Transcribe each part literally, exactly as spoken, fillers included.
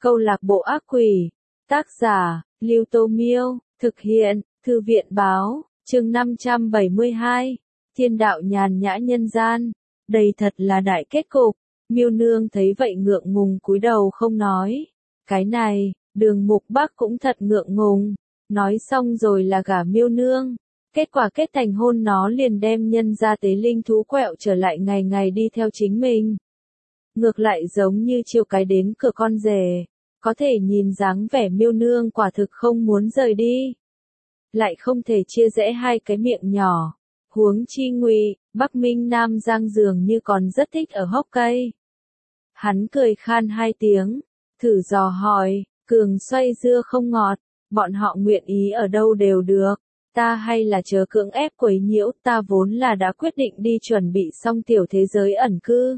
Câu lạc bộ ác quỷ. Tác giả, Lưu Tô Miêu. Thực hiện, Thư viện Báo. Chương năm trăm bảy mươi hai. Thiên đạo nhàn nhã nhân gian. Đây thật là đại kết cục. Miêu Nương thấy vậy ngượng ngùng cúi đầu không nói. Cái này, Đường Mục Bắc cũng thật ngượng ngùng. Nói xong rồi là gả Miêu Nương. Kết quả kết thành hôn nó liền đem nhân ra tế linh thú quẹo trở lại ngày ngày đi theo chính mình. Ngược lại giống như chiêu cái đến cửa con rể. Có thể nhìn dáng vẻ Miêu Nương quả thực không muốn rời đi. Lại không thể chia rẽ hai cái miệng nhỏ. Huống chi Ngụy, Bắc Minh Nam Giang dường như còn rất thích ở hốc cây. Hắn cười khan hai tiếng, thử dò hỏi, Cường xoay dưa không ngọt, bọn họ nguyện ý ở đâu đều được, ta hay là chớ cưỡng ép quấy nhiễu, ta vốn là đã quyết định đi chuẩn bị xong tiểu thế giới ẩn cư.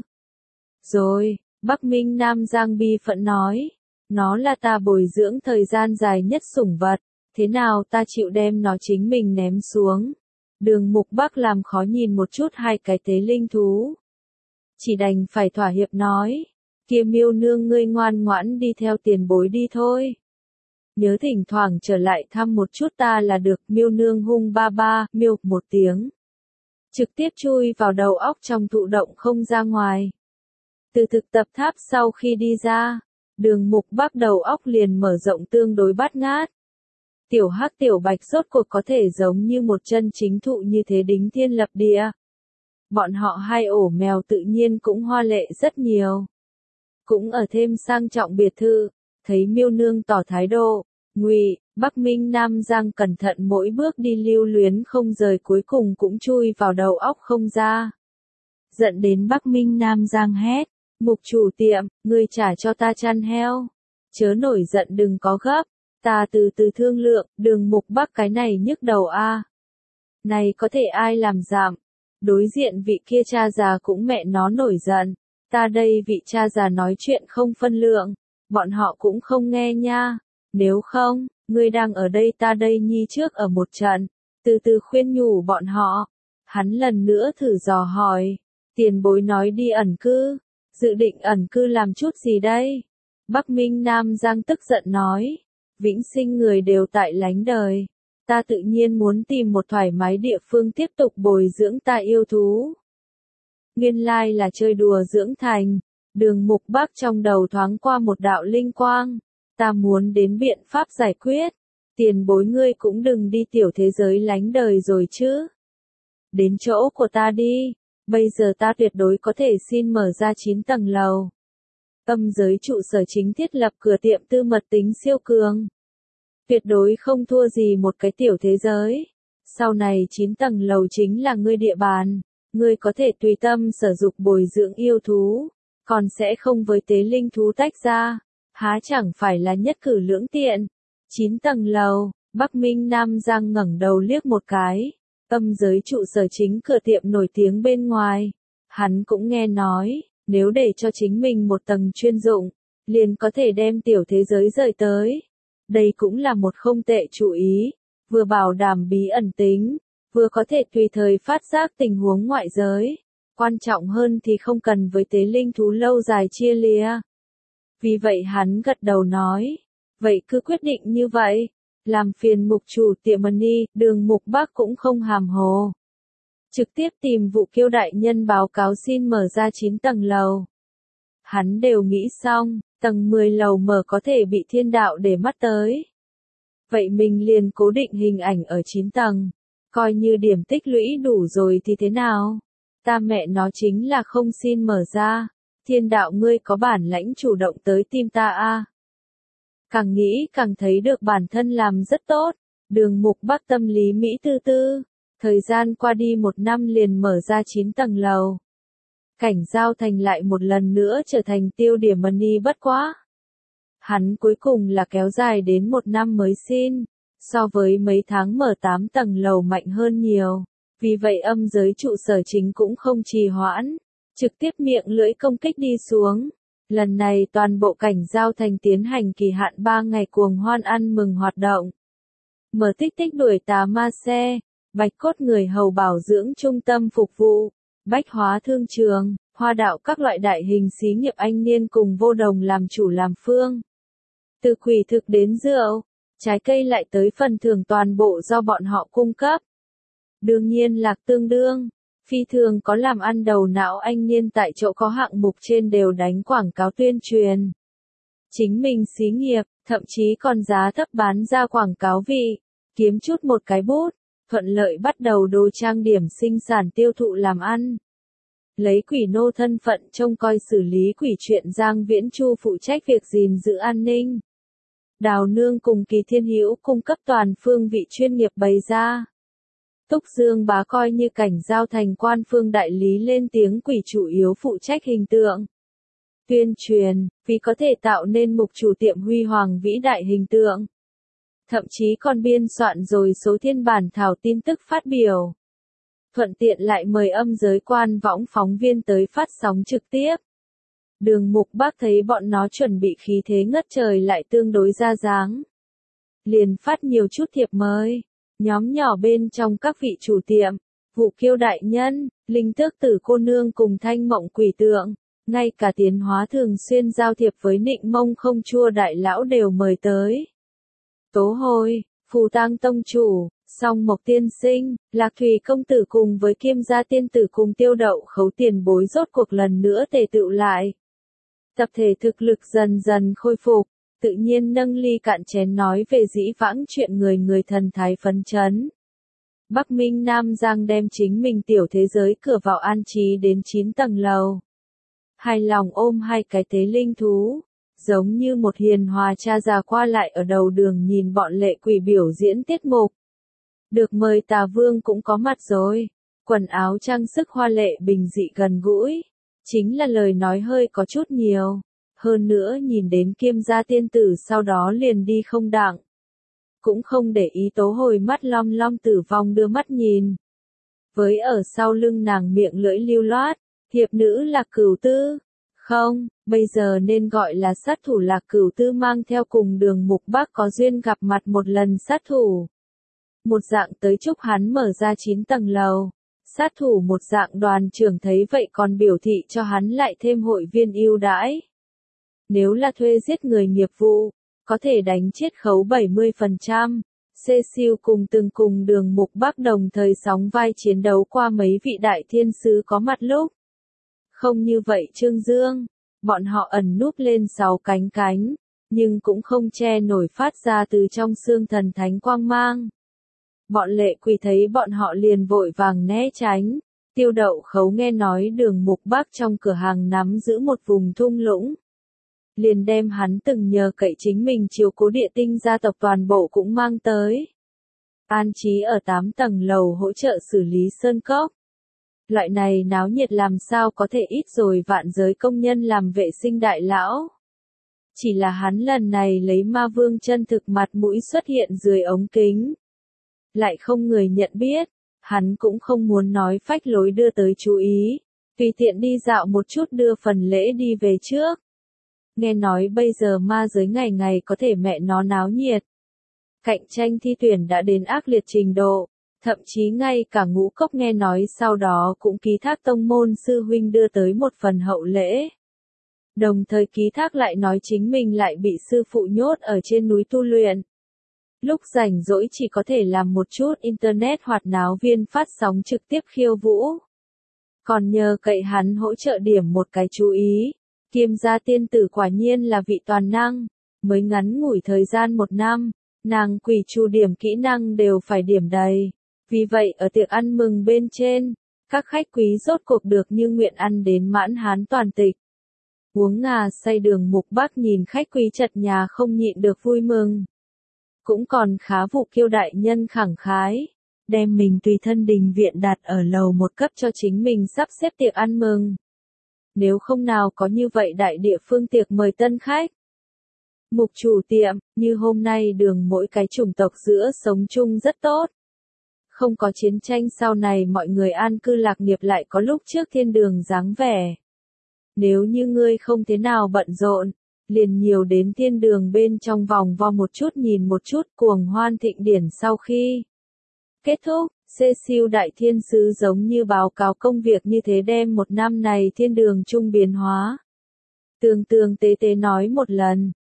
Rồi, Bắc Minh Nam Giang bi phẫn nói, nó là ta bồi dưỡng thời gian dài nhất sủng vật, thế nào ta chịu đem nó chính mình ném xuống. Đường Mục Bắc làm khó nhìn một chút hai cái tế linh thú. Chỉ đành phải thỏa hiệp nói, kia Miêu Nương ngươi ngoan ngoãn đi theo tiền bối đi thôi. Nhớ thỉnh thoảng trở lại thăm một chút ta là được. Miêu Nương hung ba ba, miêu một tiếng. Trực tiếp chui vào đầu óc trong thụ động không ra ngoài. Từ thực tập tháp sau khi đi ra, Đường Mục Bắc đầu óc liền mở rộng tương đối bát ngát. Tiểu Hắc Tiểu Bạch rốt cuộc có thể giống như một chân chính thụ như thế đính thiên lập địa. Bọn họ hai ổ mèo tự nhiên cũng hoa lệ rất nhiều. Cũng ở thêm sang trọng biệt thự, thấy Miêu Nương tỏ thái độ, Ngụy, Bắc Minh Nam Giang cẩn thận mỗi bước đi lưu luyến không rời cuối cùng cũng chui vào đầu óc không ra. Giận đến Bắc Minh Nam Giang hét, Mục chủ tiệm, ngươi trả cho ta chăn heo. Chớ nổi giận đừng có gấp, ta từ từ thương lượng, Đường Mục Bắc cái này nhức đầu a. Này có thể ai làm giảm, đối diện vị kia cha già cũng mẹ nó nổi giận. Ta đây vị cha già nói chuyện không phân lượng, bọn họ cũng không nghe nha, nếu không, ngươi đang ở đây ta đây nhi trước ở một trận, từ từ khuyên nhủ bọn họ. Hắn lần nữa thử dò hỏi, tiền bối nói đi ẩn cư, dự định ẩn cư làm chút gì đây? Bắc Minh Nam Giang tức giận nói, vĩnh sinh người đều tại lánh đời, ta tự nhiên muốn tìm một thoải mái địa phương tiếp tục bồi dưỡng ta yêu thú. Nguyên lai là chơi đùa dưỡng thành. Đường Mục Bắc trong đầu thoáng qua một đạo linh quang. Ta muốn đến biện pháp giải quyết. Tiền bối ngươi cũng đừng đi tiểu thế giới lánh đời rồi chứ. Đến chỗ của ta đi. Bây giờ ta tuyệt đối có thể xin mở ra chín tầng lầu. Âm giới trụ sở chính thiết lập cửa tiệm tư mật tính siêu cường. Tuyệt đối không thua gì một cái tiểu thế giới. Sau này chín tầng lầu chính là ngươi địa bàn. Ngươi có thể tùy tâm sở dục bồi dưỡng yêu thú, còn sẽ không với tế linh thú tách ra, há chẳng phải là nhất cử lưỡng tiện. Chín tầng lầu, Bắc Minh Nam Giang ngẩng đầu liếc một cái, âm giới trụ sở chính cửa tiệm nổi tiếng bên ngoài. Hắn cũng nghe nói, nếu để cho chính mình một tầng chuyên dụng, liền có thể đem tiểu thế giới rời tới. Đây cũng là một không tệ chủ ý, vừa bảo đảm bí ẩn tính, vừa có thể tùy thời phát giác tình huống ngoại giới. Quan trọng hơn thì không cần với tế linh thú lâu dài chia lìa. Vì vậy hắn gật đầu nói, vậy cứ quyết định như vậy. Làm phiền mục chủ tiệm Money, Đường Mục Bắc cũng không hàm hồ. Trực tiếp tìm Vụ Kiêu đại nhân báo cáo xin mở ra chín tầng lầu. Hắn đều nghĩ xong, tầng mười lầu mở có thể bị thiên đạo để mắt tới. Vậy mình liền cố định hình ảnh ở chín tầng. Coi như điểm tích lũy đủ rồi thì thế nào? Ta mẹ nó chính là không xin mở ra. Thiên đạo ngươi có bản lãnh chủ động tới tìm ta a. À. Càng nghĩ càng thấy được bản thân làm rất tốt. Đường Mục Bắc tâm lý Mỹ tư tư. Thời gian qua đi một năm liền mở ra chín tầng lầu. Cảnh Giao Thành lại một lần nữa trở thành tiêu điểm Money bất quá. Hắn cuối cùng là kéo dài đến một năm mới xin. So với mấy tháng mở tám tầng lầu mạnh hơn nhiều, vì vậy âm giới trụ sở chính cũng không trì hoãn, trực tiếp miệng lưỡi công kích đi xuống. Lần này toàn bộ Cảnh Giao Thành tiến hành kỳ hạn ba ngày cuồng hoan ăn mừng hoạt động. Mở tích tích đuổi tà ma xe, bạch cốt người hầu bảo dưỡng trung tâm phục vụ, bách hóa thương trường, hoa đạo các loại đại hình xí nghiệp anh niên cùng vô đồng làm chủ làm phương. Từ quỷ thực đến rượu, trái cây lại tới phần thưởng toàn bộ do bọn họ cung cấp. Đương nhiên Lạc Tương Đương, phi thường có làm ăn đầu não anh niên tại chỗ có hạng mục trên đều đánh quảng cáo tuyên truyền. Chính mình xí nghiệp, thậm chí còn giá thấp bán ra quảng cáo vị, kiếm chút một cái bút, thuận lợi bắt đầu đồ trang điểm sinh sản tiêu thụ làm ăn. Lấy quỷ nô thân phận trông coi xử lý quỷ chuyện Giang Viễn Chu phụ trách việc gìn giữ an ninh. Đào Nương cùng Kỳ Thiên Hữu cung cấp toàn phương vị chuyên nghiệp bày ra. Túc Dương Bá coi như cảnh giao thành quan phương đại lý lên tiếng quỷ chủ yếu phụ trách hình tượng. Tuyên truyền, vì có thể tạo nên mục chủ tiệm huy hoàng vĩ đại hình tượng. Thậm chí còn biên soạn rồi số thiên bản thảo tin tức phát biểu. Thuận tiện lại mời âm giới quan võng phóng viên tới phát sóng trực tiếp. Đường Mục Bác thấy bọn nó chuẩn bị khí thế ngất trời lại tương đối ra dáng. Liền phát nhiều chút thiệp mời. Nhóm nhỏ bên trong các vị chủ tiệm, Vụ Kiêu đại nhân, Linh Tước Tử cô nương cùng Thanh Mộng quỷ tượng, ngay cả Tiến Hóa thường xuyên giao thiệp với Nịnh Mông Không Chua đại lão đều mời tới. Tố Hồi, Phù Tang tông chủ, Song Mộc tiên sinh, Lạc Thủy công tử cùng với Kiêm gia tiên tử cùng Tiêu Đậu Khấu tiền bối rốt cuộc lần nữa tề tựu lại. Tập thể thực lực dần dần khôi phục, tự nhiên nâng ly cạn chén nói về dĩ vãng chuyện người người thần thái phấn chấn. Bắc Minh Nam Giang đem chính mình tiểu thế giới cửa vào an trí đến chín tầng lầu. Hài lòng ôm hai cái tế linh thú, giống như một hiền hòa cha già qua lại ở đầu đường nhìn bọn lệ quỷ biểu diễn tiết mục. Được mời Tà Vương cũng có mặt rồi, quần áo trang sức hoa lệ bình dị gần gũi, chính là lời nói hơi có chút nhiều. Hơn nữa nhìn đến Kiêm gia tiên tử sau đó liền đi không đặng. Cũng không để ý Tố Hồi mắt long long tử vong đưa mắt nhìn. Với ở sau lưng nàng miệng lưỡi lưu loát, hiệp nữ Lạc Cửu Tư. Không, bây giờ nên gọi là sát thủ Lạc Cửu Tư mang theo cùng Đường Mục Bác có duyên gặp mặt một lần sát thủ. Một dạng tới chúc hắn mở ra chín tầng lầu. Sát thủ một dạng đoàn trưởng thấy vậy còn biểu thị cho hắn lại thêm hội viên ưu đãi. Nếu là thuê giết người nghiệp vụ, có thể đánh chiết khấu bảy mươi phần trăm. Cecil cùng từng cùng Đường Mục Bác đồng thời sóng vai chiến đấu qua mấy vị đại thiên sứ có mặt lúc. Không như vậy Trương Dương, bọn họ ẩn núp lên sáu cánh cánh, nhưng cũng không che nổi phát ra từ trong xương thần thánh quang mang. Bọn lệ quỷ thấy bọn họ liền vội vàng né tránh. Tiêu Đậu Khấu nghe nói Đường Mục Bác trong cửa hàng nắm giữ một vùng thung lũng. Liền đem hắn từng nhờ cậy chính mình chiếu cố địa tinh gia tộc toàn bộ cũng mang tới. An trí ở tám tầng lầu hỗ trợ xử lý sơn cốc. Loại này náo nhiệt làm sao có thể ít rồi vạn giới công nhân làm vệ sinh đại lão. Chỉ là hắn lần này lấy ma vương chân thực mặt mũi xuất hiện dưới ống kính. Lại không người nhận biết, hắn cũng không muốn nói phách lối đưa tới chú ý. Tùy tiện đi dạo một chút đưa phần lễ đi về trước. Nghe nói bây giờ ma giới ngày ngày có thể mẹ nó náo nhiệt. Cạnh tranh thi tuyển đã đến ác liệt trình độ, thậm chí ngay cả Ngũ Cốc nghe nói sau đó cũng ký thác tông môn sư huynh đưa tới một phần hậu lễ. Đồng thời ký thác lại nói chính mình lại bị sư phụ nhốt ở trên núi tu luyện. Lúc rảnh rỗi chỉ có thể làm một chút internet hoạt náo viên phát sóng trực tiếp khiêu vũ. Còn nhờ cậy hắn hỗ trợ điểm một cái chú ý. Kiêm gia tiên tử quả nhiên là vị toàn năng, mới ngắn ngủi thời gian một năm, nàng quỷ chu điểm kỹ năng đều phải điểm đầy. Vì vậy ở tiệc ăn mừng bên trên, các khách quý rốt cuộc được như nguyện ăn đến mãn hán toàn tịch. Uống ngà say Đường Mục Bác nhìn khách quý chật nhà không nhịn được vui mừng. Cũng còn khá Vụ Kiêu đại nhân khẳng khái, đem mình tùy thân đình viện đặt ở lầu một cấp cho chính mình sắp xếp tiệc ăn mừng. Nếu không nào có như vậy đại địa phương tiệc mời tân khách. Mục chủ tiệm, như hôm nay Đường mỗi cái chủng tộc giữa sống chung rất tốt. Không có chiến tranh sau này mọi người an cư lạc nghiệp lại có lúc trước thiên đường dáng vẻ. Nếu như ngươi không thế nào bận rộn, liền nhiều đến thiên đường bên trong vòng vo một chút nhìn một chút cuồng hoan thịnh điển sau khi kết thúc. Cecil đại thiên sứ giống như báo cáo công việc như thế đem một năm này thiên đường trung biến hóa. Tường tường tế tế nói một lần,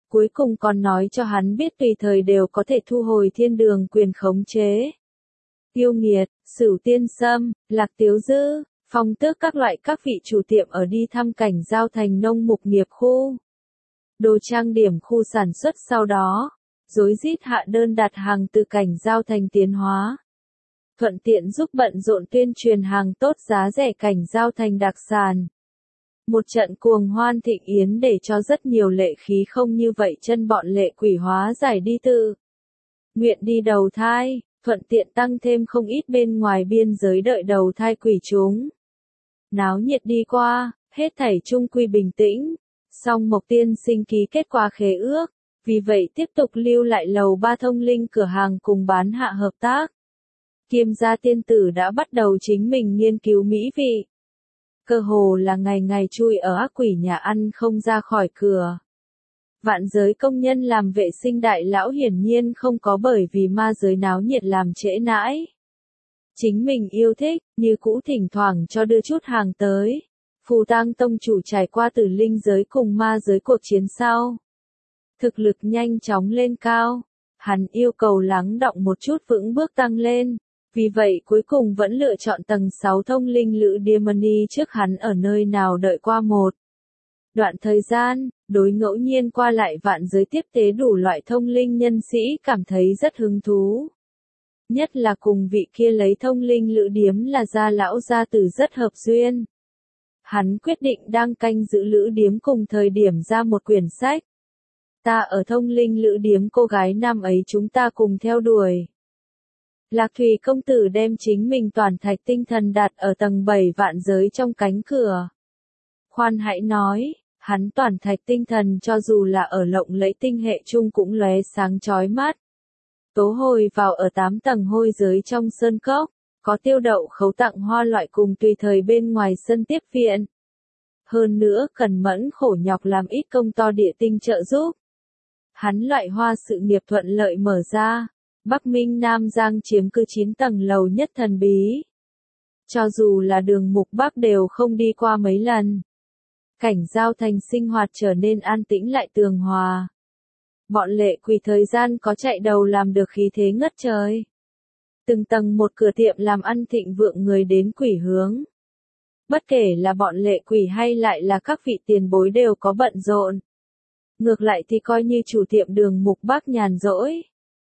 Cuối cùng còn nói cho hắn biết tùy thời đều có thể thu hồi thiên đường quyền khống chế. Tiêu Nghiệt, Sửu Tiên Sâm, Lạc Tiếu Dư, Phong Tước các loại các vị chủ tiệm ở đi thăm cảnh giao thành nông mục nghiệp khu. Đồ trang điểm khu sản xuất sau đó, rối rít hạ đơn đặt hàng từ cảnh giao thành tiến hóa. Thuận tiện giúp bận rộn tuyên truyền hàng tốt giá rẻ cảnh giao thành đặc sản. Một trận cuồng hoan thịnh yến để cho rất nhiều lệ khí không như vậy chân bọn lệ quỷ hóa giải đi tự. Nguyện đi đầu thai, thuận tiện tăng thêm không ít bên ngoài biên giới đợi đầu thai quỷ chúng. Náo nhiệt đi qua, hết thảy chung quy bình tĩnh. Song Mộc Tiên Sinh ký kết quả khế ước, vì vậy tiếp tục lưu lại lầu ba thông linh cửa hàng cùng bán hạ hợp tác. Kiêm gia tiên tử đã bắt đầu chính mình nghiên cứu mỹ vị. Cơ hồ là ngày ngày chui ở ác quỷ nhà ăn không ra khỏi cửa. Vạn giới công nhân làm vệ sinh đại lão hiển nhiên không có bởi vì ma giới náo nhiệt làm trễ nãi. Chính mình yêu thích, như cũ thỉnh thoảng cho đưa chút hàng tới. Phù Tang tông chủ trải qua tử linh giới cùng ma giới cuộc chiến sau. Thực lực nhanh chóng lên cao. Hắn yêu cầu lắng đọng một chút vững bước tăng lên. Vì vậy cuối cùng vẫn lựa chọn tầng sáu thông linh lữ Diamond trước hắn ở nơi nào đợi qua một đoạn thời gian, đối ngẫu nhiên qua lại vạn giới tiếp tế đủ loại thông linh nhân sĩ cảm thấy rất hứng thú. Nhất là cùng vị kia lấy thông linh lữ điếm là gia lão gia tử rất hợp duyên. Hắn quyết định đang canh giữ lữ điếm cùng thời điểm ra một quyển sách. Ta ở thông linh lữ điếm cô gái năm ấy chúng ta cùng theo đuổi. Lạc Thủy công tử đem chính mình toàn thạch tinh thần đặt ở tầng bảy vạn giới trong cánh cửa. Khoan hãy nói, hắn toàn thạch tinh thần cho dù là ở lộng lẫy tinh hệ chung cũng lóe sáng chói mắt. Tố hồi vào ở tám tầng hôi giới trong sơn cốc, có tiêu đậu khấu tặng hoa loại cùng tùy thời bên ngoài sân tiếp viện. Hơn nữa cần mẫn khổ nhọc làm ít công to địa tinh trợ giúp. Hắn loại hoa sự nghiệp thuận lợi mở ra. Bắc Minh Nam Giang chiếm cứ chín tầng lầu nhất thần bí. Cho dù là đường mục Bắc đều không đi qua mấy lần. Cảnh giao thành sinh hoạt trở nên an tĩnh lại tường hòa. Bọn lệ quỷ thời gian có chạy đầu làm được khí thế ngất trời. Từng tầng một cửa tiệm làm ăn thịnh vượng người đến quỷ hướng. Bất kể là bọn lệ quỷ hay lại là các vị tiền bối đều có bận rộn. Ngược lại thì coi như chủ tiệm đường mục Bắc nhàn rỗi.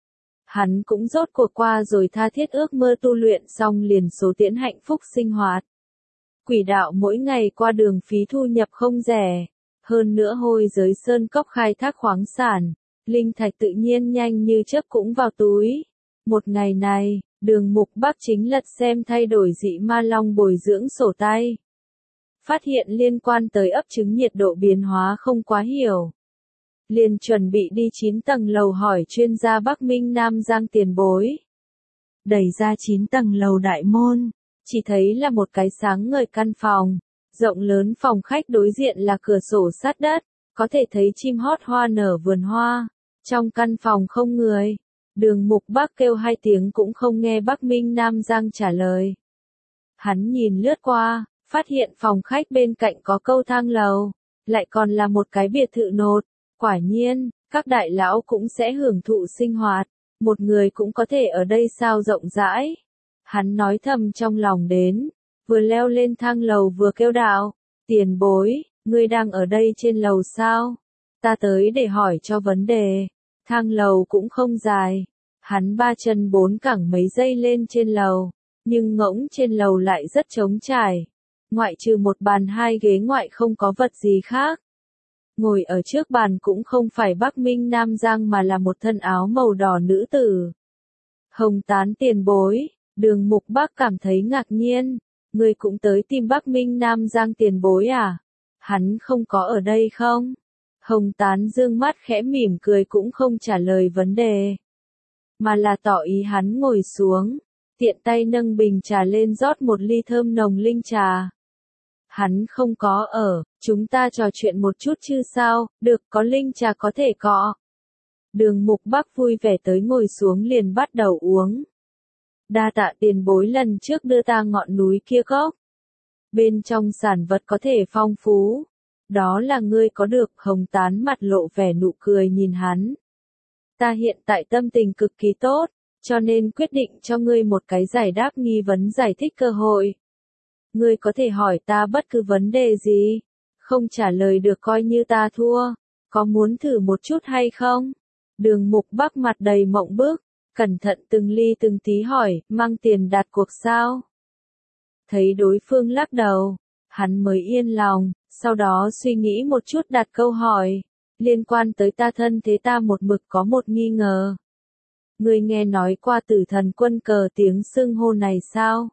Hắn cũng rốt cuộc qua rồi tha thiết ước mơ tu luyện xong liền số tiễn hạnh phúc sinh hoạt. Quỷ đạo mỗi ngày qua đường phí thu nhập không rẻ. Hơn nữa hôi giới sơn cốc khai thác khoáng sản. Linh thạch tự nhiên nhanh như chớp cũng vào túi. Một ngày này, đường mục Bắc chính lật xem thay đổi dị ma long bồi dưỡng sổ tay. Phát hiện liên quan tới ấp trứng nhiệt độ biến hóa không quá hiểu. Liền chuẩn bị đi chín tầng lầu hỏi chuyên gia Bắc Minh Nam Giang tiền bối. Đẩy ra chín tầng lầu đại môn, chỉ thấy là một cái sáng ngời căn phòng. Rộng lớn phòng khách đối diện là cửa sổ sát đất, có thể thấy chim hót hoa nở vườn hoa. Trong căn phòng không người, đường mục Bắc kêu hai tiếng cũng không nghe Bắc Minh Nam Giang trả lời. Hắn nhìn lướt qua, phát hiện phòng khách bên cạnh có câu thang lầu, lại còn là một cái biệt thự nột. Quả nhiên, các đại lão cũng sẽ hưởng thụ sinh hoạt, một người cũng có thể ở đây sao rộng rãi. Hắn nói thầm trong lòng đến, vừa leo lên thang lầu vừa kêu đạo, tiền bối, ngươi đang ở đây trên lầu sao? Ta tới để hỏi cho vấn đề. Thang lầu cũng không dài, hắn ba chân bốn cẳng mấy giây lên trên lầu, nhưng ngỗng trên lầu lại rất trống trải. Ngoại trừ một bàn hai ghế ngoại không có vật gì khác. Ngồi ở trước bàn cũng không phải Bắc Minh Nam Giang mà là một thân áo màu đỏ nữ tử. Hồng Tán tiền bối, đường mục Bắc cảm thấy ngạc nhiên, người cũng tới tìm Bắc Minh Nam Giang tiền bối à? Hắn không có ở đây không? Hồng Tán dương mắt khẽ mỉm cười cũng không trả lời vấn đề, mà là tỏ ý hắn ngồi xuống, tiện tay nâng bình trà lên rót một ly thơm nồng linh trà. Hắn không có ở, chúng ta trò chuyện một chút chứ sao, được có linh trà có thể cọ. Đường mục Bắc vui vẻ tới ngồi xuống liền bắt đầu uống. Đa tạ tiền bối lần trước đưa ta ngọn núi kia gốc. Bên trong sản vật có thể phong phú. Đó là ngươi có được. Hồng Tán mặt lộ vẻ nụ cười nhìn hắn. Ta hiện tại tâm tình cực kỳ tốt, cho nên quyết định cho ngươi một cái giải đáp nghi vấn giải thích cơ hội. Ngươi có thể hỏi ta bất cứ vấn đề gì, không trả lời được coi như ta thua, có muốn thử một chút hay không? Đường Mục Bắc mặt đầy mộng bức, cẩn thận từng ly từng tí hỏi, mang tiền đặt cuộc sao? Thấy đối phương lắc đầu, hắn mới yên lòng, sau đó suy nghĩ một chút đặt câu hỏi, liên quan tới ta thân thế ta một mực có một nghi ngờ. Ngươi nghe nói qua Tử Thần Quân Cờ tiếng xưng hô này sao?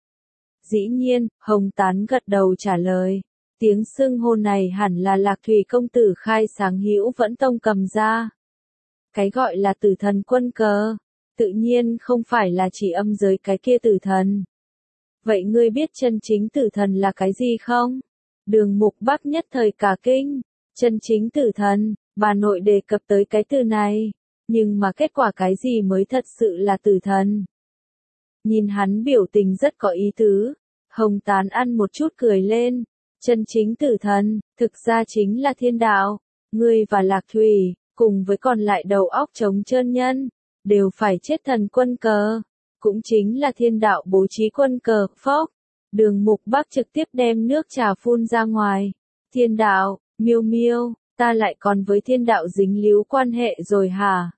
Dĩ nhiên, Hồng Tán gật đầu trả lời. Tiếng xưng hô này hẳn là Lạc Thủy công tử khai sáng Hữu Vẫn Tông cầm ra. Cái gọi là Tử Thần Quân Cờ, tự nhiên không phải là chỉ âm giới cái kia tử thần. Vậy ngươi biết chân chính tử thần là cái gì không? Đường Mục Bắc nhất thời cả kinh. Chân chính tử thần, bà nội đề cập tới cái từ này. Nhưng mà kết quả cái gì mới thật sự là tử thần? Nhìn hắn biểu tình rất có ý tứ. Hồng Tán ăn một chút cười lên. Chân chính tử thần, thực ra chính là thiên đạo. Ngươi và Lạc Thủy, cùng với còn lại đầu óc trống trơn nhân, đều phải chết thần quân cờ. Cũng chính là thiên đạo bố trí quân cờ, phốc. Đường Mục Bắc trực tiếp đem nước trà phun ra ngoài. Thiên đạo, miêu miêu, ta lại còn với thiên đạo dính líu quan hệ rồi hả?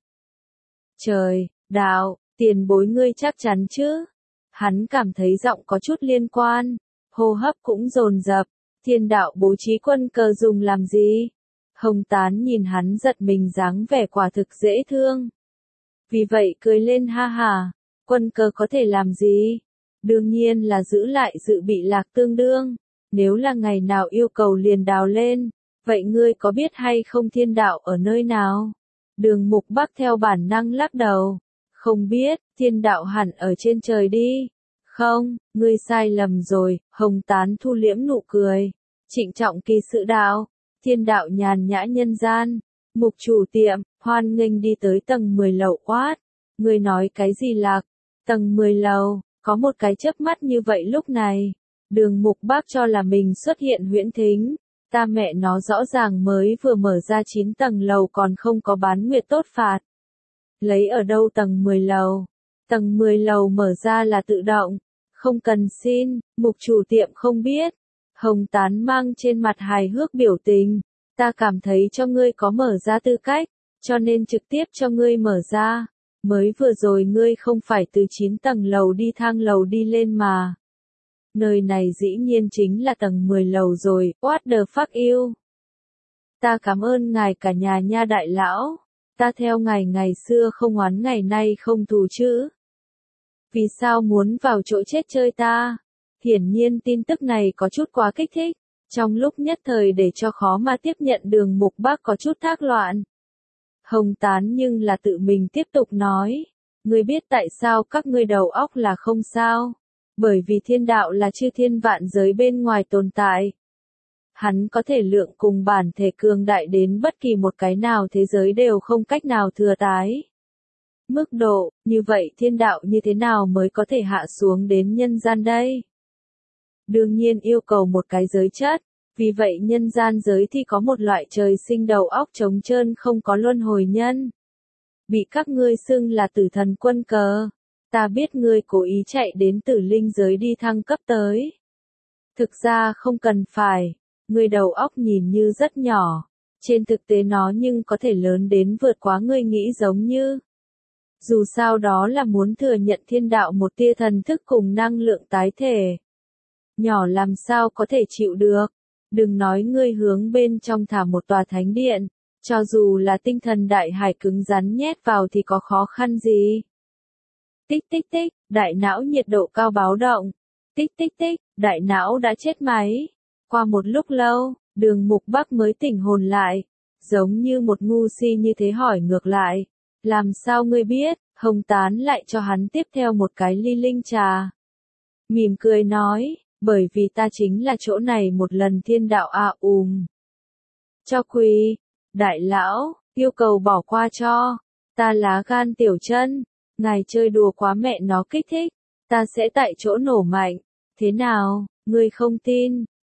Trời, đạo, tiền bối ngươi chắc chắn chứ? Hắn cảm thấy giọng có chút liên quan, hô hấp cũng dồn dập. Thiên đạo bố trí quân cờ dùng làm gì? Hồng Tán nhìn hắn giật mình dáng vẻ quả thực dễ thương. Vì vậy cười lên ha ha, quân cờ có thể làm gì? Đương nhiên là giữ lại dự bị lạc tương đương. Nếu là ngày nào yêu cầu liền đào lên, vậy ngươi có biết hay không thiên đạo ở nơi nào? Đường Mục Bắc theo bản năng lắc đầu. Không biết, thiên đạo hẳn ở trên trời đi. Không, ngươi sai lầm rồi. Hồng Tán thu liễm nụ cười. Trịnh trọng kỳ sự đạo. Thiên đạo nhàn nhã nhân gian. Mục chủ tiệm, hoan nghênh đi tới tầng mười lầu quát. Ngươi nói cái gì lạc? Tầng mười lầu, có một cái chớp mắt như vậy lúc này. Đường Mục Bắc cho là mình xuất hiện huyễn thính. Ta mẹ nó rõ ràng mới vừa mở ra chín tầng lầu còn không có bán nguyệt tốt phạt. Lấy ở đâu tầng mười lầu? Tầng mười lầu mở ra là tự động. Không cần xin, mục chủ tiệm không biết. Hồng Tán mang trên mặt hài hước biểu tình. Ta cảm thấy cho ngươi có mở ra tư cách, cho nên trực tiếp cho ngươi mở ra. Mới vừa rồi ngươi không phải từ chín tầng lầu đi thang lầu đi lên mà. Nơi này dĩ nhiên chính là tầng mười lầu rồi, what the fuck you? Ta cảm ơn ngài cả nhà nha đại lão. Ta theo ngài ngày xưa không oán ngày nay không thù chứ. Vì sao muốn vào chỗ chết chơi ta? Hiển nhiên tin tức này có chút quá kích thích. Trong lúc nhất thời để cho khó mà tiếp nhận Đường Mục Bắc có chút thác loạn. Hồng Tán nhưng là tự mình tiếp tục nói. Ngươi biết tại sao các ngươi đầu óc là không sao? Bởi vì thiên đạo là chư thiên vạn giới bên ngoài tồn tại. Hắn có thể lượng cùng bản thể cường đại đến bất kỳ một cái nào thế giới đều không cách nào thừa tái. Mức độ, như vậy thiên đạo như thế nào mới có thể hạ xuống đến nhân gian đây? Đương nhiên yêu cầu một cái giới chất, vì vậy nhân gian giới thì có một loại trời sinh đầu óc trống trơn không có luân hồi nhân. Bị các ngươi xưng là tử thần quân cờ. Ta biết ngươi cố ý chạy đến tử linh giới đi thăng cấp tới. Thực ra không cần phải, ngươi đầu óc nhìn như rất nhỏ. Trên thực tế nó nhưng có thể lớn đến vượt quá ngươi nghĩ giống như. Dù sao đó là muốn thừa nhận thiên đạo một tia thần thức cùng năng lượng tái thể. Nhỏ làm sao có thể chịu được. Đừng nói ngươi hướng bên trong thả một tòa thánh điện. Cho dù là tinh thần đại hải cứng rắn nhét vào thì có khó khăn gì. Tích tích tích, đại não nhiệt độ cao báo động. Tích tích tích, đại não đã chết máy. Qua một lúc lâu, Đường Mục Bắc mới tỉnh hồn lại. Giống như một ngu si như thế hỏi ngược lại. Làm sao ngươi biết? Hồng Tán lại cho hắn tiếp theo một cái ly linh trà. Mỉm cười nói, bởi vì ta chính là chỗ này một lần thiên đạo à ùm. Cho quỳ, đại lão, yêu cầu bỏ qua cho. Ta lá gan tiểu chân. Ngài chơi đùa quá mẹ nó kích thích, ta sẽ tại chỗ nổ mạnh. Thế nào, ngươi không tin?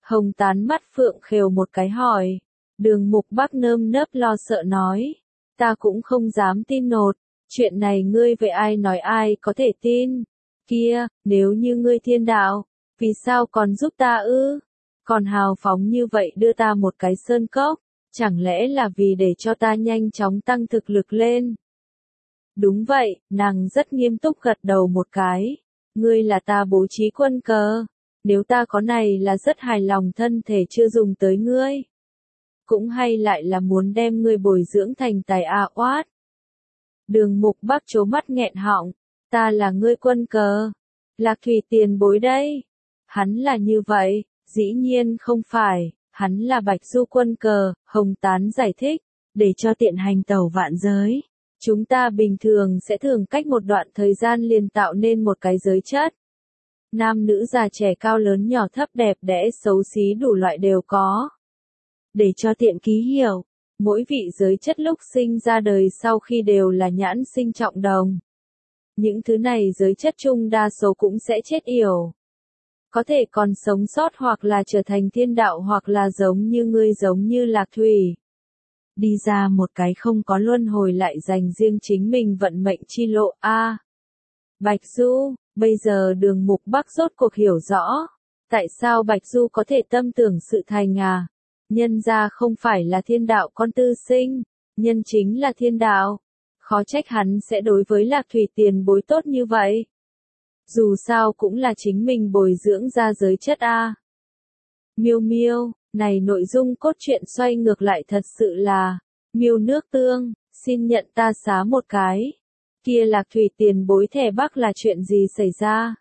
Hồng Tán mắt phượng khều một cái hỏi. Đường Mục Bắc nơm nớp lo sợ nói. Ta cũng không dám tin nột. Chuyện này ngươi với ai nói ai có thể tin. Kia, nếu như ngươi thiên đạo, vì sao còn giúp ta ư? Còn hào phóng như vậy đưa ta một cái sơn cốc, chẳng lẽ là vì để cho ta nhanh chóng tăng thực lực lên? Đúng vậy, nàng rất nghiêm túc gật đầu một cái. Ngươi là ta bố trí quân cờ. Nếu ta có này là rất hài lòng thân thể chưa dùng tới ngươi. Cũng hay lại là muốn đem ngươi bồi dưỡng thành tài a oát. Đường Mục Bắc trố mắt nghẹn họng. Ta là ngươi quân cờ. Lạc Thủy tiền bối đây. Hắn là như vậy, dĩ nhiên không phải. Hắn là Bạch Du quân cờ, Hồng Tán giải thích. Để cho tiện hành tẩu vạn giới. Chúng ta bình thường sẽ thường cách một đoạn thời gian liền tạo nên một cái giới chất. Nam nữ già trẻ cao lớn nhỏ thấp đẹp đẽ xấu xí đủ loại đều có. Để cho tiện ký hiểu, mỗi vị giới chất lúc sinh ra đời sau khi đều là nhãn sinh trọng đồng. Những thứ này giới chất chung đa số cũng sẽ chết yểu. Có thể còn sống sót hoặc là trở thành thiên đạo hoặc là giống như ngươi giống như Lạc Thủy. Đi ra một cái không có luân hồi lại dành riêng chính mình vận mệnh chi lộ a. À, Bạch Du, bây giờ Đường Mục Bắc rốt cuộc hiểu rõ. Tại sao Bạch Du có thể tâm tưởng sự thành à? Nhân ra không phải là thiên đạo con tư sinh, nhân chính là thiên đạo. Khó trách hắn sẽ đối với Lạc Thủy tiền bối tốt như vậy. Dù sao cũng là chính mình bồi dưỡng ra giới chất a. À. Miêu Miêu, này nội dung cốt truyện xoay ngược lại thật sự là, Miêu nước tương, xin nhận ta xá một cái. Kia Lạc Thủy tiền bối thẻ Bắc là chuyện gì xảy ra?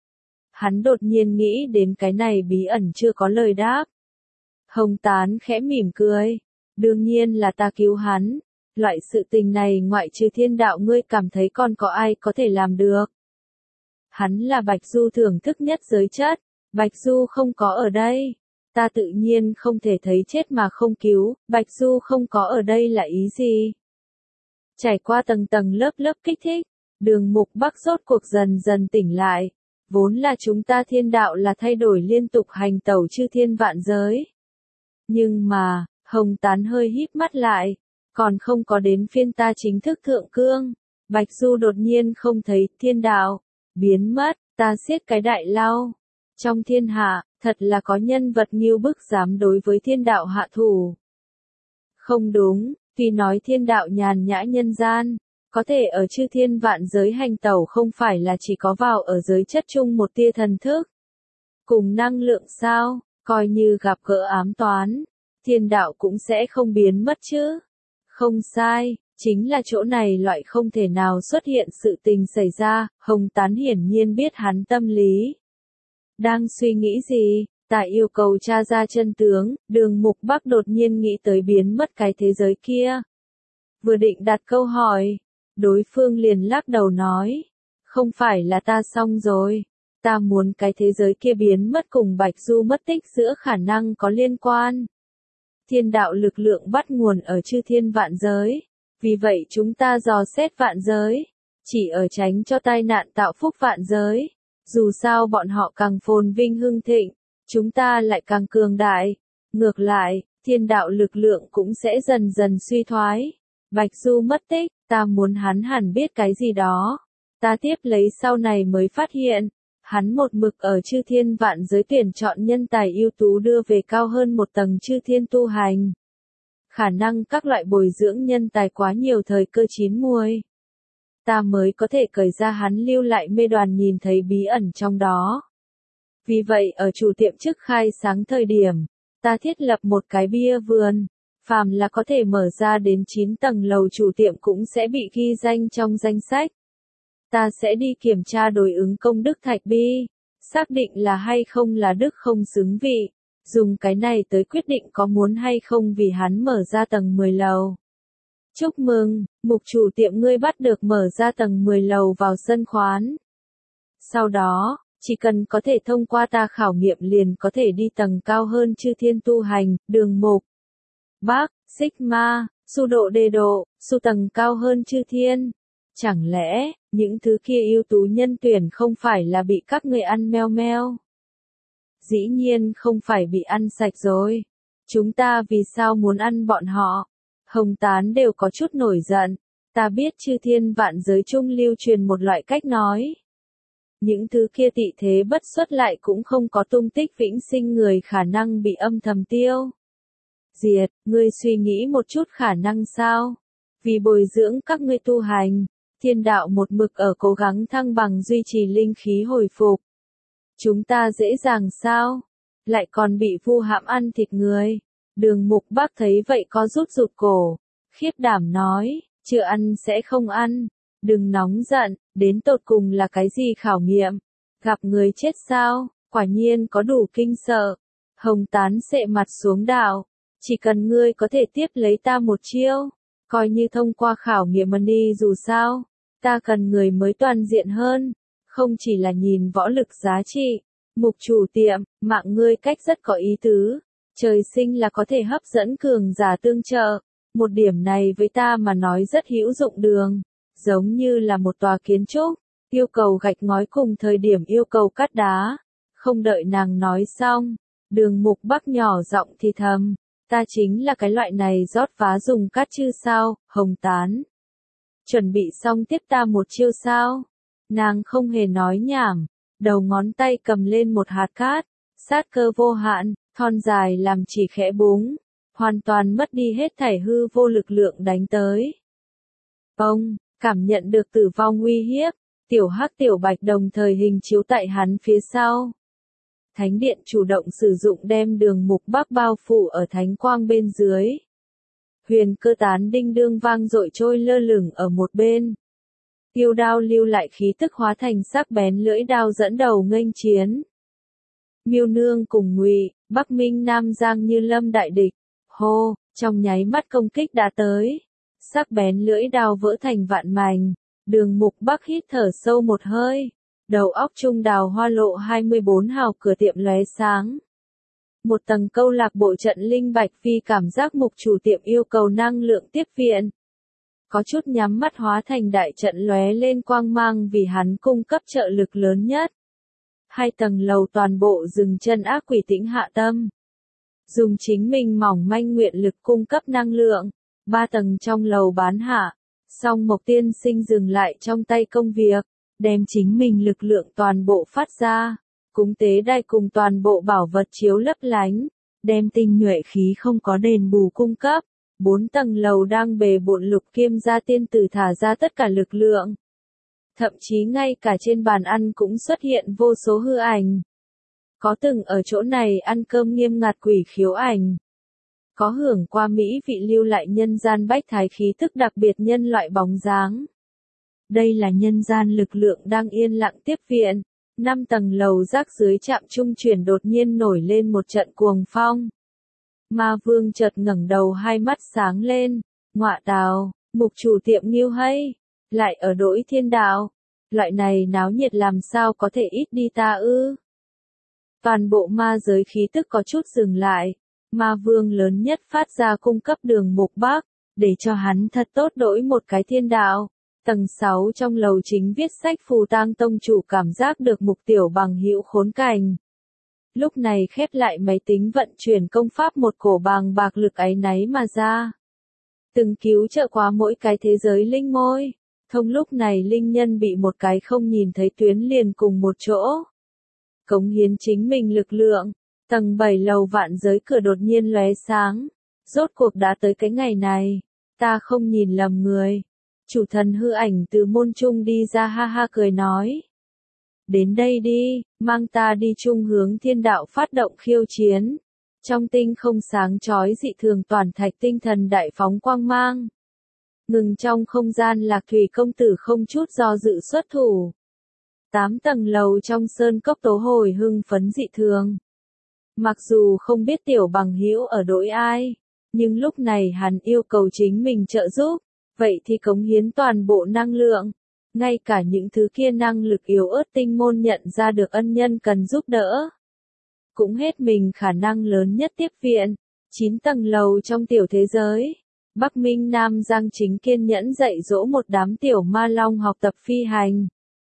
Hắn đột nhiên nghĩ đến cái này bí ẩn chưa có lời đáp. Hồng Tán khẽ mỉm cười. Đương nhiên là ta cứu hắn. Loại sự tình này ngoại trừ thiên đạo ngươi cảm thấy còn có ai có thể làm được. Hắn là Bạch Du thưởng thức nhất giới chất. Bạch Du không có ở đây. Ta tự nhiên không thể thấy chết mà không cứu. Bạch Du không có ở đây là ý gì? Trải qua tầng tầng lớp lớp kích thích. Đường Mục Bắc rốt cuộc dần dần tỉnh lại. Vốn là chúng ta thiên đạo là thay đổi liên tục hành tẩu chư thiên vạn giới. Nhưng mà, Hồng Tán hơi híp mắt lại, còn không có đến phiên ta chính thức thượng cương. Bạch Du đột nhiên không thấy thiên đạo, biến mất, ta siết cái đại lao. Trong thiên hạ, thật là có nhân vật nghiêu bức dám đối với thiên đạo hạ thủ. Không đúng, vì nói thiên đạo nhàn nhã nhân gian, có thể ở chư thiên vạn giới hành tẩu không phải là chỉ có vào ở giới chất chung một tia thần thức. Cùng năng lượng sao? Coi như gặp gỡ ám toán, thiên đạo cũng sẽ không biến mất chứ. Không sai, chính là chỗ này loại không thể nào xuất hiện sự tình xảy ra. Hồng Tán hiển nhiên biết hắn tâm lý. Đang suy nghĩ gì? Ta yêu cầu tra ra chân tướng. Đường Mục Bắc đột nhiên nghĩ tới biến mất cái thế giới kia. Vừa định đặt câu hỏi, đối phương liền lắc đầu nói. Không phải là ta xong rồi. Ta muốn cái thế giới kia biến mất cùng Bạch Du mất tích giữa khả năng có liên quan. Thiên đạo lực lượng bắt nguồn ở chư thiên vạn giới. Vì vậy chúng ta dò xét vạn giới. Chỉ ở tránh cho tai nạn tạo phúc vạn giới. Dù sao bọn họ càng phồn vinh hưng thịnh, chúng ta lại càng cường đại. Ngược lại, thiên đạo lực lượng cũng sẽ dần dần suy thoái. Bạch Du mất tích, ta muốn hắn hẳn biết cái gì đó. Ta tiếp lấy sau này mới phát hiện. Hắn một mực ở chư thiên vạn giới tuyển chọn nhân tài ưu tú đưa về cao hơn một tầng chư thiên tu hành. Khả năng các loại bồi dưỡng nhân tài quá nhiều thời cơ chín muồi. Ta mới có thể cởi ra hắn lưu lại mê đoàn nhìn thấy bí ẩn trong đó. Vì vậy ở chủ tiệm trước khai sáng thời điểm, ta thiết lập một cái bia vườn. Phàm là có thể mở ra đến chín tầng lầu chủ tiệm cũng sẽ bị ghi danh trong danh sách. Ta sẽ đi kiểm tra đối ứng công đức thạch bi, xác định là hay không là đức không xứng vị, dùng cái này tới quyết định có muốn hay không vì hắn mở ra tầng mười lầu. Chúc mừng, mục chủ tiệm ngươi bắt được mở ra tầng mười lầu vào sân khoán. Sau đó, chỉ cần có thể thông qua ta khảo nghiệm liền có thể đi tầng cao hơn chư thiên tu hành. Đường Mục Bắc, Sigma, su độ đề độ, su tầng cao hơn chư thiên. Chẳng lẽ, những thứ kia ưu tú nhân tuyển không phải là bị các người ăn meo meo? Dĩ nhiên không phải bị ăn sạch rồi. Chúng ta vì sao muốn ăn bọn họ? Hồng Tán đều có chút nổi giận. Ta biết chư thiên vạn giới chung lưu truyền một loại cách nói. Những thứ kia tị thế bất xuất lại cũng không có tung tích vĩnh sinh người khả năng bị âm thầm tiêu diệt, ngươi suy nghĩ một chút khả năng sao? Vì bồi dưỡng các ngươi tu hành, thiên đạo một mực ở cố gắng thăng bằng duy trì linh khí hồi phục. Chúng ta dễ dàng sao? Lại còn bị vu hãm ăn thịt người. Đường Mục Bác thấy vậy có rút rụt cổ, khiếp đảm nói, chưa ăn sẽ không ăn. Đừng nóng giận, đến tột cùng là cái gì khảo nghiệm? Gặp người chết sao? Quả nhiên có đủ kinh sợ. Hồng Tán sệ mặt xuống đạo. Chỉ cần ngươi có thể tiếp lấy ta một chiêu, coi như thông qua khảo nghiệm money dù sao, ta cần người mới toàn diện hơn, không chỉ là nhìn võ lực giá trị. Mục chủ tiệm, mạng ngươi cách rất có ý tứ, trời sinh là có thể hấp dẫn cường giả tương trợ, một điểm này với ta mà nói rất hữu dụng đường, giống như là một tòa kiến trúc, yêu cầu gạch ngói cùng thời điểm yêu cầu cắt đá. Không đợi nàng nói xong, Đường Mục Bắc nhỏ giọng thì thầm. Ta chính là cái loại này rót vá dùng cát chứ sao, Hồng Tán. Chuẩn bị xong tiếp ta một chiêu sao? Nàng không hề nói nhảm, đầu ngón tay cầm lên một hạt cát, sát cơ vô hạn, thon dài làm chỉ khẽ búng, hoàn toàn mất đi hết thảy hư vô lực lượng đánh tới. Ông, cảm nhận được tử vong uy hiếp, tiểu hắc tiểu bạch đồng thời hình chiếu tại hắn phía sau. Thánh điện chủ động sử dụng đem Đường Mục Bắc bao phủ ở thánh quang bên dưới. Huyền cơ tán đinh đương vang dội trôi lơ lửng ở một bên. Tiêu đao lưu lại khí tức hóa thành sắc bén lưỡi đao dẫn đầu nghênh chiến. Miêu Nương cùng Ngụy, Bắc Minh Nam Giang như lâm đại địch. Hô, trong nháy mắt công kích đã tới. Sắc bén lưỡi đao vỡ thành vạn mảnh. Đường Mục Bắc hít thở sâu một hơi. Đầu óc trung đào hoa lộ hai mươi bốn hào cửa tiệm lóe sáng. Một tầng câu lạc bộ trận linh bạch phi cảm giác mục chủ tiệm yêu cầu năng lượng tiếp viện. Có chút nhắm mắt hóa thành đại trận lóe lên quang mang vì hắn cung cấp trợ lực lớn nhất. Hai tầng lầu toàn bộ dừng chân ác quỷ tĩnh hạ tâm. Dùng chính mình mỏng manh nguyện lực cung cấp năng lượng. Ba tầng trong lầu bán hạ. Song Mộc Tiên Sinh dừng lại trong tay công việc. Đem chính mình lực lượng toàn bộ phát ra, cúng tế đài cùng toàn bộ bảo vật chiếu lấp lánh, đem tinh nhuệ khí không có đền bù cung cấp. Bốn tầng lầu đang bề bộn Lục Kiêm gia tiên tử thả ra tất cả lực lượng. Thậm chí ngay cả trên bàn ăn cũng xuất hiện vô số hư ảnh. Có từng ở chỗ này ăn cơm nghiêm ngặt quỷ khiếu ảnh. Có hưởng qua mỹ vị lưu lại nhân gian bách thái khí thức đặc biệt nhân loại bóng dáng. Đây là nhân gian lực lượng đang yên lặng tiếp viện. Năm tầng lầu rác dưới trạm trung chuyển đột nhiên nổi lên một trận cuồng phong. Ma Vương chợt ngẩng đầu hai mắt sáng lên. Ngọa tào, mục chủ tiệm Nghiêu hay, lại ở Đỗi Thiên Đạo. Loại này náo nhiệt làm sao có thể ít đi ta ư? Toàn bộ ma giới khí tức có chút dừng lại. Ma Vương lớn nhất phát ra cung cấp Đường Mục Bắc, để cho hắn thật tốt đổi một cái thiên đạo. Tầng sáu trong lầu chính viết sách Phù Tang tông chủ cảm giác được Mục Tiểu Bằng hữu khốn cảnh. Lúc này khép lại máy tính vận chuyển công pháp một cổ bàng bạc lực áy náy mà ra. Từng cứu trợ qua mỗi cái thế giới linh môi. Thông lúc này linh nhân bị một cái không nhìn thấy tuyến liền cùng một chỗ. Cống hiến chính mình lực lượng. Tầng bảy lầu vạn giới cửa đột nhiên lóe sáng. Rốt cuộc đã tới cái ngày này. Ta không nhìn lầm người. Chủ thần hư ảnh từ môn trung đi ra ha ha cười nói. Đến đây đi, mang ta đi chung hướng thiên đạo phát động khiêu chiến. Trong tinh không sáng chói dị thường toàn thạch tinh thần đại phóng quang mang. Ngừng trong không gian Lạc Thủy công tử không chút do dự xuất thủ. Tám tầng lầu trong sơn cốc tố hồi hưng phấn dị thường. Mặc dù không biết Tiểu Bằng hữu ở đội ai, nhưng lúc này hắn yêu cầu chính mình trợ giúp, vậy thì cống hiến toàn bộ năng lượng. Ngay cả những thứ kia năng lực yếu ớt tinh môn nhận ra được ân nhân cần giúp đỡ. Cũng hết mình khả năng lớn nhất tiếp viện. Chín tầng lầu trong tiểu thế giới. Bắc Minh Nam Giang chính kiên nhẫn dạy dỗ một đám tiểu ma long học tập phi hành.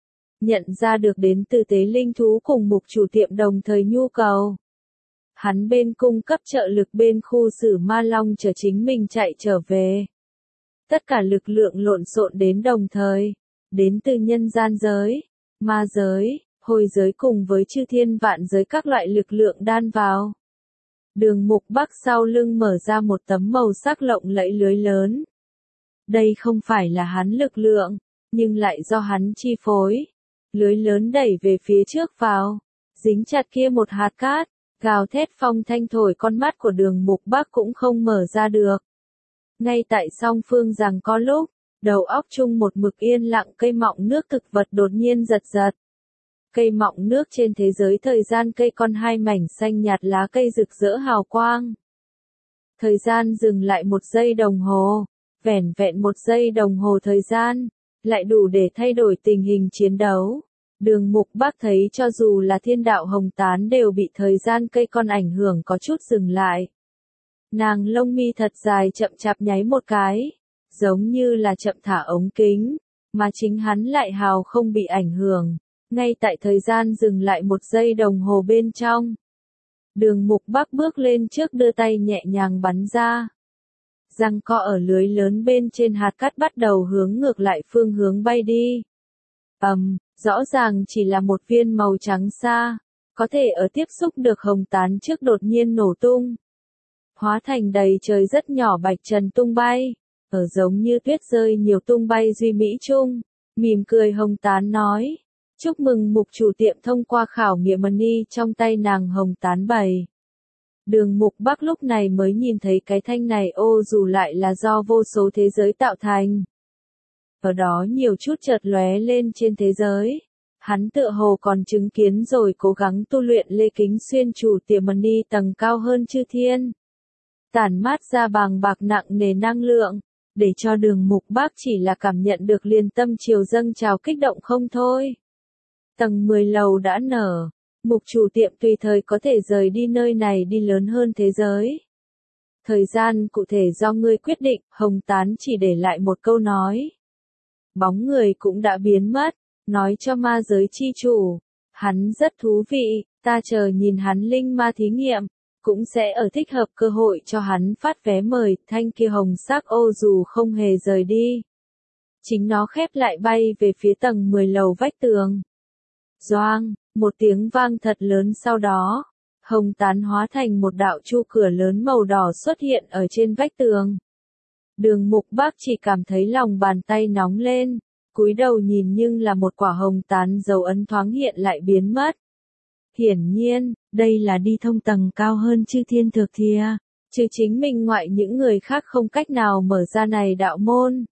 nhận ra được đến từ tế linh thú cùng mục chủ tiệm đồng thời nhu cầu. Hắn bên cung cấp trợ lực bên khu xử ma long chờ chính mình chạy trở về. Tất cả lực lượng lộn xộn đến đồng thời, đến từ nhân gian giới, ma giới, hồi giới cùng với chư thiên vạn giới các loại lực lượng đan vào. Đường Mục Bắc sau lưng mở ra một tấm màu sắc lộng lẫy lưới lớn. Đây không phải là hắn lực lượng, nhưng lại do hắn chi phối. Lưới lớn đẩy về phía trước vào, dính chặt kia một hạt cát, gào thét phong thanh thổi con mắt của Đường Mục Bắc cũng không mở ra được. Ngay tại song phương rằng có lúc, đầu óc chung một mực yên lặng cây mọng nước thực vật đột nhiên giật giật. Cây mọng nước trên thế giới thời gian cây con hai mảnh xanh nhạt lá cây rực rỡ hào quang. Thời gian dừng lại một giây đồng hồ, vẻn vẹn một giây đồng hồ thời gian, lại đủ để thay đổi tình hình chiến đấu. Đường Mục Bắc thấy cho dù là thiên đạo hồng tán đều bị thời gian cây con ảnh hưởng có chút dừng lại. Nàng lông mi thật dài chậm chạp nháy một cái, giống như là chậm thả ống kính, mà chính hắn lại hào không bị ảnh hưởng, ngay tại thời gian dừng lại một giây đồng hồ bên trong. Đường Mục Bắc bước lên trước đưa tay nhẹ nhàng bắn ra. Răng co ở lưới lớn bên trên hạt cát bắt đầu hướng ngược lại phương hướng bay đi. Ầm, um, rõ ràng chỉ là một viên màu trắng xa, có thể ở tiếp xúc được hồng tán trước đột nhiên nổ tung. Hóa thành đầy trời rất nhỏ bạch trần tung bay, ở giống như tuyết rơi nhiều tung bay duy mỹ chung, mỉm cười hồng tán nói, chúc mừng mục chủ tiệm thông qua khảo nghiệm money trong tay nàng hồng tán bày. Đường Mục Bắc lúc này mới nhìn thấy cái thanh này ô dù lại là do vô số thế giới tạo thành. Ở đó nhiều chút chợt lóe lên trên thế giới. Hắn tựa hồ còn chứng kiến rồi cố gắng tu luyện Lê Kính Xuyên chủ tiệm money tầng cao hơn chư thiên. Tản mát ra bàng bạc nặng nề năng lượng, để cho Đường Mục Bắc chỉ là cảm nhận được liền tâm chiều dâng trào kích động không thôi. Tầng mười lầu đã nở, mục chủ tiệm tùy thời có thể rời đi nơi này đi lớn hơn thế giới. Thời gian cụ thể do ngươi quyết định, hồng tán chỉ để lại một câu nói. Bóng người cũng đã biến mất, nói cho ma giới chi chủ, hắn rất thú vị, ta chờ nhìn hắn linh ma thí nghiệm, cũng sẽ ở thích hợp cơ hội cho hắn phát vé mời, thanh kia hồng sắc ô dù không hề rời đi. Chính nó khép lại bay về phía tầng mười lầu vách tường. Doang, một tiếng vang thật lớn sau đó, hồng tán hóa thành một đạo chu cửa lớn màu đỏ xuất hiện ở trên vách tường. Đường Mục Bắc chỉ cảm thấy lòng bàn tay nóng lên, cúi đầu nhìn nhưng là một quả hồng tán dấu ấn thoáng hiện lại biến mất. Hiển nhiên, đây là đi thông tầng cao hơn chư thiên thực thìa, chứ chính mình ngoại những người khác không cách nào mở ra này đạo môn.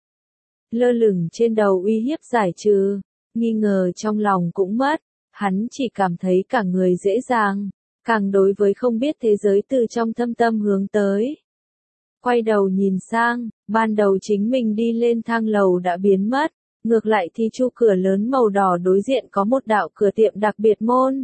Lơ lửng trên đầu uy hiếp giải trừ, nghi ngờ trong lòng cũng mất, hắn chỉ cảm thấy cả người dễ dàng, càng đối với không biết thế giới từ trong thâm tâm hướng tới. Quay đầu nhìn sang, ban đầu chính mình đi lên thang lầu đã biến mất, ngược lại thì chu cửa lớn màu đỏ đối diện có một đạo cửa tiệm đặc biệt môn.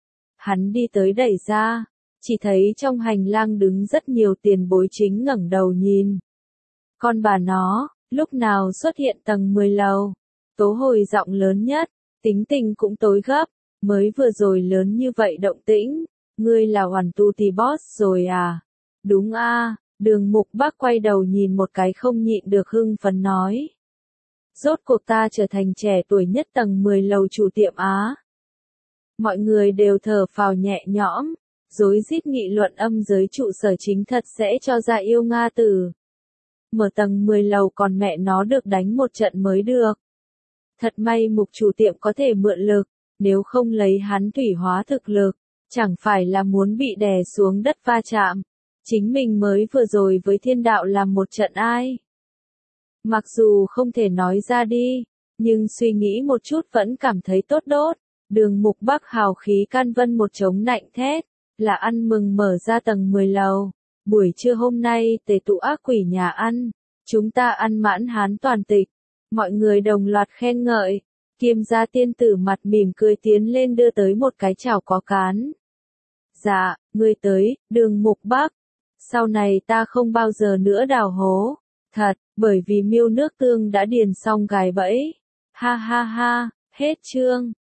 Hắn đi tới đẩy ra, chỉ thấy trong hành lang đứng rất nhiều tiền bối chính ngẩng đầu nhìn. Con bà nó, lúc nào xuất hiện tầng mười lầu, tố hồi giọng lớn nhất, tính tình cũng tối gấp, mới vừa rồi lớn như vậy động tĩnh, ngươi là hoàn tu tì boss rồi à? Đúng a, à, Đường Mục Bắc quay đầu nhìn một cái không nhịn được hưng phấn nói. Rốt cuộc ta trở thành trẻ tuổi nhất tầng mười lầu chủ tiệm Á. Mọi người đều thở phào nhẹ nhõm, rối rít nghị luận âm giới trụ sở chính thật sẽ cho ra yêu Nga tử. Mở tầng mười lầu còn mẹ nó được đánh một trận mới được. Thật may mục chủ tiệm có thể mượn lực, nếu không lấy hắn thủy hóa thực lực, chẳng phải là muốn bị đè xuống đất va chạm. Chính mình mới vừa rồi với thiên đạo làm một trận ai. Mặc dù không thể nói ra đi, nhưng suy nghĩ một chút vẫn cảm thấy tốt đốt. Đường Mục Bắc hào khí can vân một trống nạnh thét, là ăn mừng mở ra tầng mười lầu. Buổi trưa hôm nay tề tụ ác quỷ nhà ăn, chúng ta ăn mãn hán toàn tịch. Mọi người đồng loạt khen ngợi, Kiêm gia tiên tử mặt mỉm cười tiến lên đưa tới một cái chảo có cán. Dạ, ngươi tới, Đường Mục Bắc. Sau này ta không bao giờ nữa đào hố. Thật, bởi vì miêu nước tương đã điền xong gài bẫy. Ha ha ha, Hết chương.